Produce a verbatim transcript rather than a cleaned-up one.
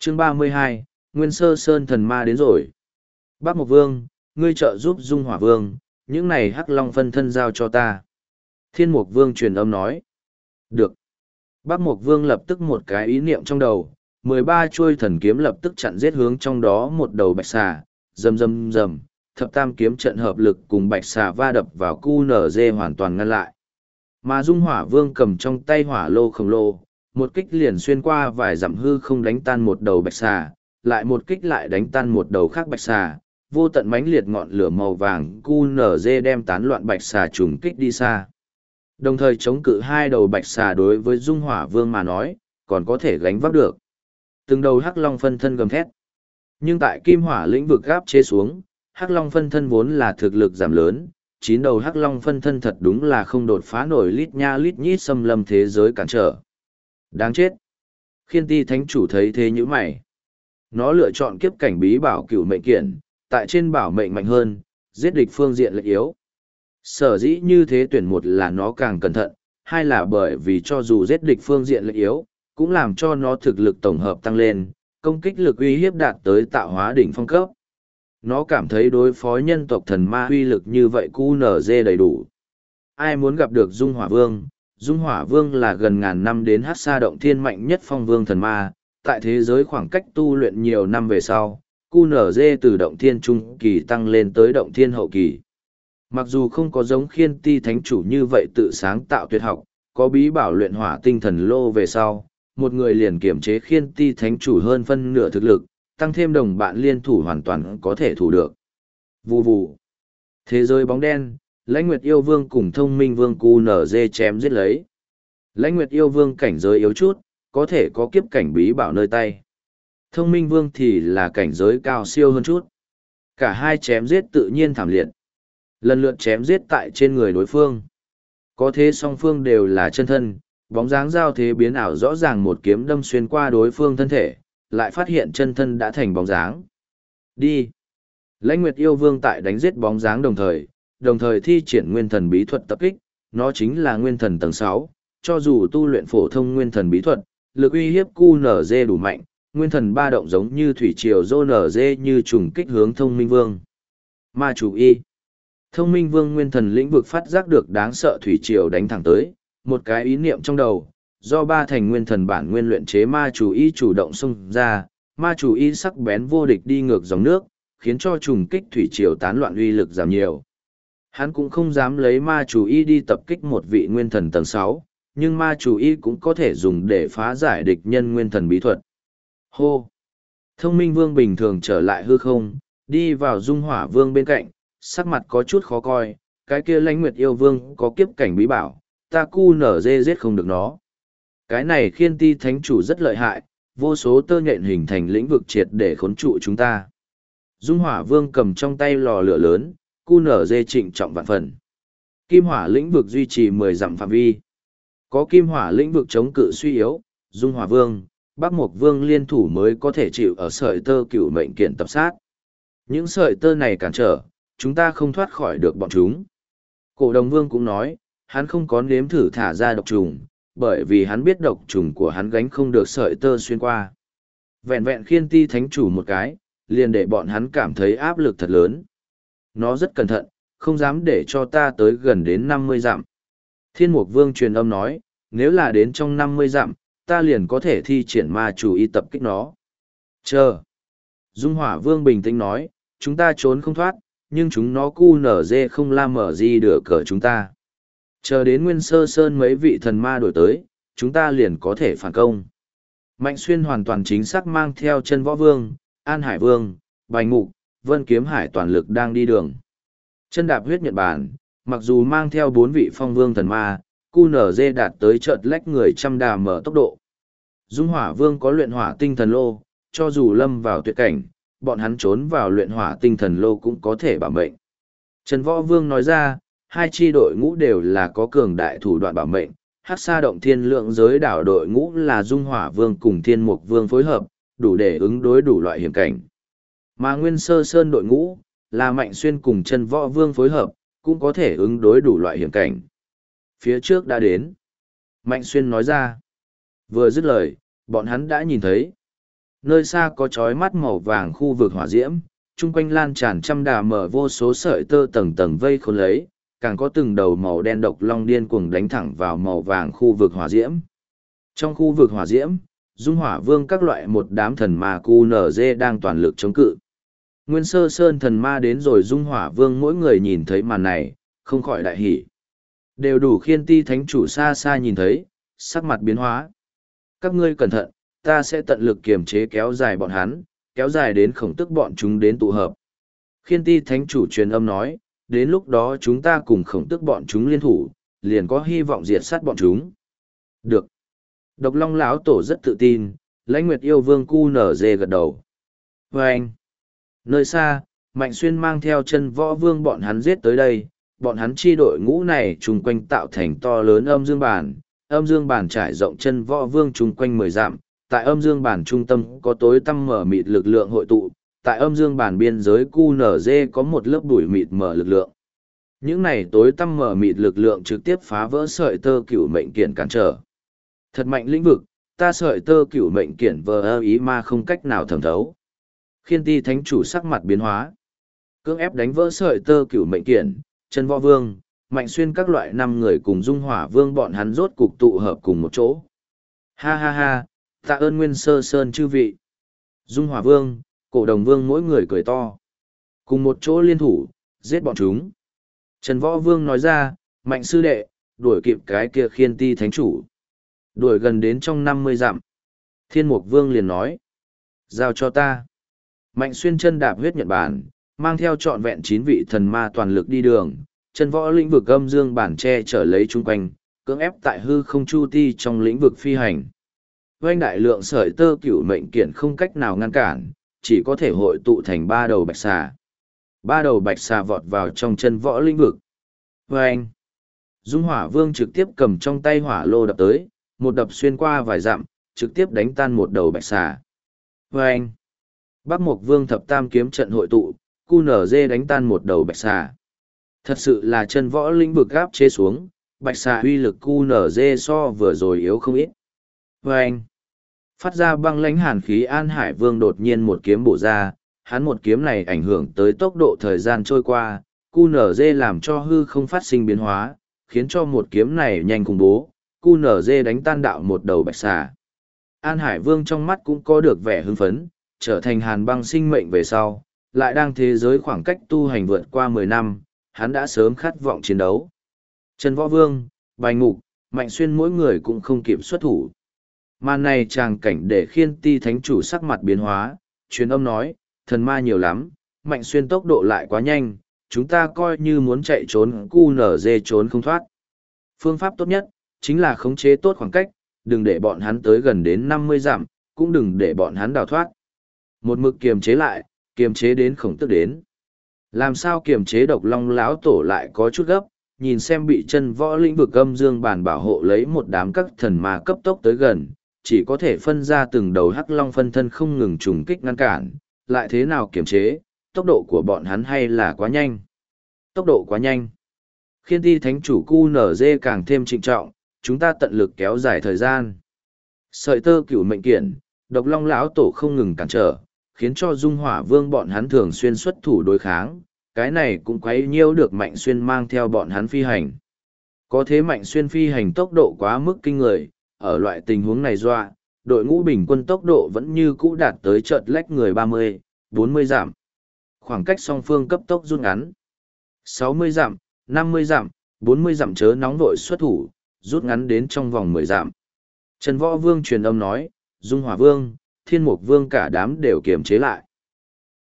Chương ba mươi hai, Nguyên Sơ Sơn thần ma đến rồi. Bác Mộc Vương, ngươi trợ giúp Dung Hỏa Vương, những này hắc long phân thân giao cho ta. Thiên Mục Vương truyền âm nói. Được. Bác Mộc Vương lập tức một cái ý niệm trong đầu, mười ba chuôi thần kiếm lập tức chặn giết hướng trong đó một đầu bạch xà, rầm rầm rầm, thập tam kiếm trận hợp lực cùng bạch xà va đập vào cu nở dê hoàn toàn ngăn lại. Mà Dung Hỏa Vương cầm trong tay hỏa lô khổng lồ, một kích liền xuyên qua vài dặm hư không đánh tan một đầu bạch xà, lại một kích lại đánh tan một đầu khác bạch xà, vô tận mãnh liệt ngọn lửa màu vàng cu nở dê đem tán loạn bạch xà trùng kích đi xa. Đồng thời chống cự hai đầu bạch xà đối với Dung Hỏa Vương mà nói, còn có thể gánh vác được. Từng đầu hắc long phân thân gầm thét. Nhưng tại kim hỏa lĩnh vực gáp chế xuống, hắc long phân thân vốn là thực lực giảm lớn, chín đầu hắc long phân thân thật đúng là không đột phá nổi lít nha lít nhít xâm lâm thế giới cản trở. Đáng chết. Khiên ti thánh chủ thấy thế như mày. Nó lựa chọn kiếp cảnh bí bảo cửu mệnh kiện, tại trên bảo mệnh mạnh hơn, giết địch phương diện lợi yếu. Sở dĩ như thế tuyển một là nó càng cẩn thận, hai là bởi vì cho dù giết địch phương diện lợi yếu, cũng làm cho nó thực lực tổng hợp tăng lên, công kích lực uy hiếp đạt tới tạo hóa đỉnh phong cấp. Nó cảm thấy đối phó nhân tộc thần ma uy lực như vậy cu nở dê đầy đủ. Ai muốn gặp được Dung Hỏa Vương? Dung Hỏa Vương là gần ngàn năm đến hát xa động thiên mạnh nhất phong vương thần ma, tại thế giới khoảng cách tu luyện nhiều năm về sau, cu nở dê từ động thiên trung kỳ tăng lên tới động thiên hậu kỳ. Mặc dù không có giống khiên ti thánh chủ như vậy tự sáng tạo tuyệt học, có bí bảo luyện hỏa tinh thần lô về sau, một người liền kiểm chế khiên ti thánh chủ hơn phân nửa thực lực, tăng thêm đồng bạn liên thủ hoàn toàn có thể thủ được. Vù vù. Thế giới bóng đen, Lãnh Nguyệt Yêu Vương cùng Thông Minh Vương cu nở dê chém giết lấy. Lãnh Nguyệt Yêu Vương cảnh giới yếu chút, có thể có kiếp cảnh bí bảo nơi tay. Thông Minh Vương thì là cảnh giới cao siêu hơn chút. Cả hai chém giết tự nhiên thảm liệt. Lần lượt chém giết tại trên người đối phương. Có thế song phương đều là chân thân, bóng dáng giao thế biến ảo rõ ràng một kiếm đâm xuyên qua đối phương thân thể, lại phát hiện chân thân đã thành bóng dáng. Đi! Lãnh Nguyệt Yêu Vương tại đánh giết bóng dáng đồng thời, đồng thời thi triển nguyên thần bí thuật tập kích, nó chính là nguyên thần tầng sáu, cho dù tu luyện phổ thông nguyên thần bí thuật, lực uy hiếp cu nở dê đủ mạnh, nguyên thần ba động giống như thủy triều dô nở dê như trùng kích hướng Thông Minh Vương. Ma chủ y! Thông Minh Vương nguyên thần lĩnh vực phát giác được đáng sợ thủy triều đánh thẳng tới, một cái ý niệm trong đầu, do ba thành nguyên thần bản nguyên luyện chế ma chủ y chủ động xông ra, ma chủ y sắc bén vô địch đi ngược dòng nước, khiến cho trùng kích thủy triều tán loạn uy lực giảm nhiều. Hắn cũng không dám lấy ma chủ y đi tập kích một vị nguyên thần tầng sáu, nhưng ma chủ y cũng có thể dùng để phá giải địch nhân nguyên thần bí thuật. Hô! Thông Minh Vương bình thường trở lại hư không, đi vào Dung Hỏa Vương bên cạnh, sắc mặt có chút khó coi, cái kia Lãnh Nguyệt Yêu Vương có kiếp cảnh bí bảo, ta cu nở dê giết không được nó. Cái này khiên ti thánh chủ rất lợi hại, vô số tơ nhện hình thành lĩnh vực triệt để khốn trụ chúng ta. Dung Hỏa Vương cầm trong tay lò lửa lớn, cu nở dê trịnh trọng vạn phần. Kim hỏa lĩnh vực duy trì mười dặm phạm vi. Có kim hỏa lĩnh vực chống cự suy yếu, Dung Hỏa Vương, Bắc Mộc Vương liên thủ mới có thể chịu ở sợi tơ cửu mệnh kiện tập sát. Những sợi tơ này cản trở, chúng ta không thoát khỏi được bọn chúng. Cổ Đồng Vương cũng nói, hắn không có nếm thử thả ra độc trùng, bởi vì hắn biết độc trùng của hắn gánh không được sợi tơ xuyên qua. Vẹn vẹn khiên ti thánh chủ một cái, liền để bọn hắn cảm thấy áp lực thật lớn. Nó rất cẩn thận, không dám để cho ta tới gần đến năm mươi dặm. Thiên Mục Vương truyền âm nói, nếu là đến trong năm mươi dặm, ta liền có thể thi triển ma chủ y tập kích nó. Chờ. Dung Hỏa Vương bình tĩnh nói, chúng ta trốn không thoát, nhưng chúng nó cu nở dê không la mở gì được cỡ chúng ta. Chờ đến Nguyên Sơ Sơn mấy vị thần ma đổi tới, chúng ta liền có thể phản công. Mạnh Xuyên hoàn toàn chính xác mang theo Chân Võ Vương, An Hải Vương, Bành Mục, Vân Kiếm Hải toàn lực đang đi đường. Chân Đạp Huyết Nhật Bản, mặc dù mang theo bốn vị phong vương thần ma, cu nở dê đạt tới chợt lách người trăm đà mở tốc độ. Dung Hỏa Vương có luyện hỏa tinh thần lô, cho dù lâm vào tuyệt cảnh, bọn hắn trốn vào luyện hỏa tinh thần lô cũng có thể bảo mệnh. Trần Võ Vương nói ra, hai chi đội ngũ đều là có cường đại thủ đoạn bảo mệnh, Hắc Sa động thiên lượng giới đảo đội ngũ là Dung Hỏa Vương cùng Thiên Mục Vương phối hợp, đủ để ứng đối đủ loại hiểm cảnh. Mà Nguyên Sơ Sơn đội ngũ là Mạnh Xuyên cùng Trần Võ Vương phối hợp, cũng có thể ứng đối đủ loại hiểm cảnh. Phía trước đã đến. Mạnh Xuyên nói ra. Vừa dứt lời, bọn hắn đã nhìn thấy. Nơi xa có chói mắt màu vàng khu vực hỏa diễm, chung quanh lan tràn trăm đà mở vô số sợi tơ tầng tầng vây khốn lấy, càng có từng đầu màu đen độc long điên cuồng đánh thẳng vào màu vàng khu vực hỏa diễm. Trong khu vực hỏa diễm, Dung Hỏa Vương các loại một đám thần ma cu nở dê đang toàn lực chống cự. Nguyên Sơ Sơn thần ma đến rồi, Dung Hỏa Vương mỗi người nhìn thấy màn này, không khỏi đại hỉ. Đều đủ Khiên Ti thánh chủ xa xa nhìn thấy, sắc mặt biến hóa. Các ngươi cẩn thận, ta sẽ tận lực kiềm chế kéo dài bọn hắn, kéo dài đến khổng tức bọn chúng đến tụ hợp. Khiên Ti thánh chủ truyền âm nói, đến lúc đó chúng ta cùng khổng tức bọn chúng liên thủ, liền có hy vọng diệt sát bọn chúng. Được. Độc Long lão tổ rất tự tin, Lãnh Nguyệt yêu vương cu nở dê gật đầu. Và anh. Nơi xa, Mạnh Xuyên mang theo chân võ vương bọn hắn giết tới đây, bọn hắn chi đội ngũ này chung quanh tạo thành to lớn âm dương bản, âm dương bản trải rộng chân võ vương chung quanh mười dặm, tại âm dương bản trung tâm có tối tăm mở mịt lực lượng hội tụ, tại âm dương bản biên giới cu nở dê có một lớp bụi mịt mở lực lượng. Những này tối tăm mở mịt lực lượng trực tiếp phá vỡ sợi tơ cửu mệnh kiện cản trở. Thật mạnh lĩnh vực, ta sợi tơ cửu mệnh kiện vờ ơ ý mà không cách nào thẩm thấu. Khiên Ti thánh chủ sắc mặt biến hóa, cưỡng ép đánh vỡ sợi tơ cửu mệnh kiện, chân võ vương, Mạnh Xuyên các loại năm người cùng Dung Hỏa Vương bọn hắn rốt cục tụ hợp cùng một chỗ. Ha ha ha, tạ ơn Nguyên Sơ Sơn chư vị. Dung Hỏa Vương, Cổ Đồng Vương mỗi người cười to. Cùng một chỗ liên thủ, giết bọn chúng. Trần Võ Vương nói ra, Mạnh sư đệ, đuổi kịp cái kia Khiên Ti thánh chủ. Đuổi gần đến trong năm mươi dặm. Thiên Mục Vương liền nói, giao cho ta. Mạnh Xuyên chân đạp huyết nhật bản, mang theo trọn vẹn chín vị thần ma toàn lực đi đường, chân võ lĩnh vực âm dương bản che trở lấy chung quanh, cưỡng ép tại hư không chu ti trong lĩnh vực phi hành. Vành đại lượng sợi tơ cửu mệnh kiện không cách nào ngăn cản, chỉ có thể hội tụ thành ba đầu bạch xà. Ba đầu bạch xà vọt vào trong chân võ lĩnh vực. Vành! Dung Hỏa Vương trực tiếp cầm trong tay hỏa lô đập tới, một đập xuyên qua vài dặm, trực tiếp đánh tan một đầu bạch xà. Vành! Bắc Mộc Vương thập tam kiếm trận hội tụ, cu nở dê đánh tan một đầu bạch xà. Thật sự là chân võ lĩnh vực gáp chế xuống, bạch xà uy lực cu nở dê so vừa rồi yếu không ít. Và anh, phát ra băng lãnh hàn khí, An Hải Vương đột nhiên một kiếm bổ ra, hắn một kiếm này ảnh hưởng tới tốc độ thời gian trôi qua, cu nở dê làm cho hư không phát sinh biến hóa, khiến cho một kiếm này nhanh khủng bố, cu nở dê đánh tan đạo một đầu bạch xà. An Hải Vương trong mắt cũng có được vẻ hưng phấn, trở thành hàn băng sinh mệnh về sau, lại đang thế giới khoảng cách tu hành vượt qua mười năm, hắn đã sớm khát vọng chiến đấu. Trần Võ Vương, Bạch Ngục, Mạnh Xuyên mỗi người cũng không kịp xuất thủ. Màn này tràng cảnh để Khiên Ti thánh chủ sắc mặt biến hóa, truyền âm nói, thần ma nhiều lắm, Mạnh Xuyên tốc độ lại quá nhanh, chúng ta coi như muốn chạy trốn cu nở dê trốn không thoát. Phương pháp tốt nhất, chính là khống chế tốt khoảng cách, đừng để bọn hắn tới gần đến năm mươi dặm, cũng đừng để bọn hắn đào thoát. Một mực kiềm chế lại, kiềm chế đến khổng tức đến. Làm sao kiềm chế Độc Long lão tổ lại có chút gấp, nhìn xem bị chân võ lĩnh vực âm dương bản bảo hộ lấy một đám các thần ma cấp tốc tới gần, chỉ có thể phân ra từng đầu hắc long phân thân không ngừng trùng kích ngăn cản, lại thế nào kiềm chế, tốc độ của bọn hắn hay là quá nhanh. Tốc độ quá nhanh. Khiên Ti thánh chủ cu nở dê càng thêm trịnh trọng, chúng ta tận lực kéo dài thời gian. Sợi tơ cửu mệnh kiện, Độc Long lão tổ không ngừng cản trở, khiến cho Dung Hỏa Vương bọn hắn thường xuyên xuất thủ đối kháng, cái này cũng quấy nhiễu được Mạnh Xuyên mang theo bọn hắn phi hành. Có thế Mạnh Xuyên phi hành tốc độ quá mức kinh người, ở loại tình huống này dọa, đội ngũ bình quân tốc độ vẫn như cũ đạt tới chợt lách người ba mươi, bốn mươi dặm. Khoảng cách song phương cấp tốc rút ngắn. sáu mươi dặm, năm mươi dặm, bốn mươi dặm chớ nóng vội xuất thủ, rút ngắn đến trong vòng mười dặm. Trần Võ Vương truyền âm nói, Dung Hỏa Vương, Thiên Mục Vương cả đám đều kiềm chế lại.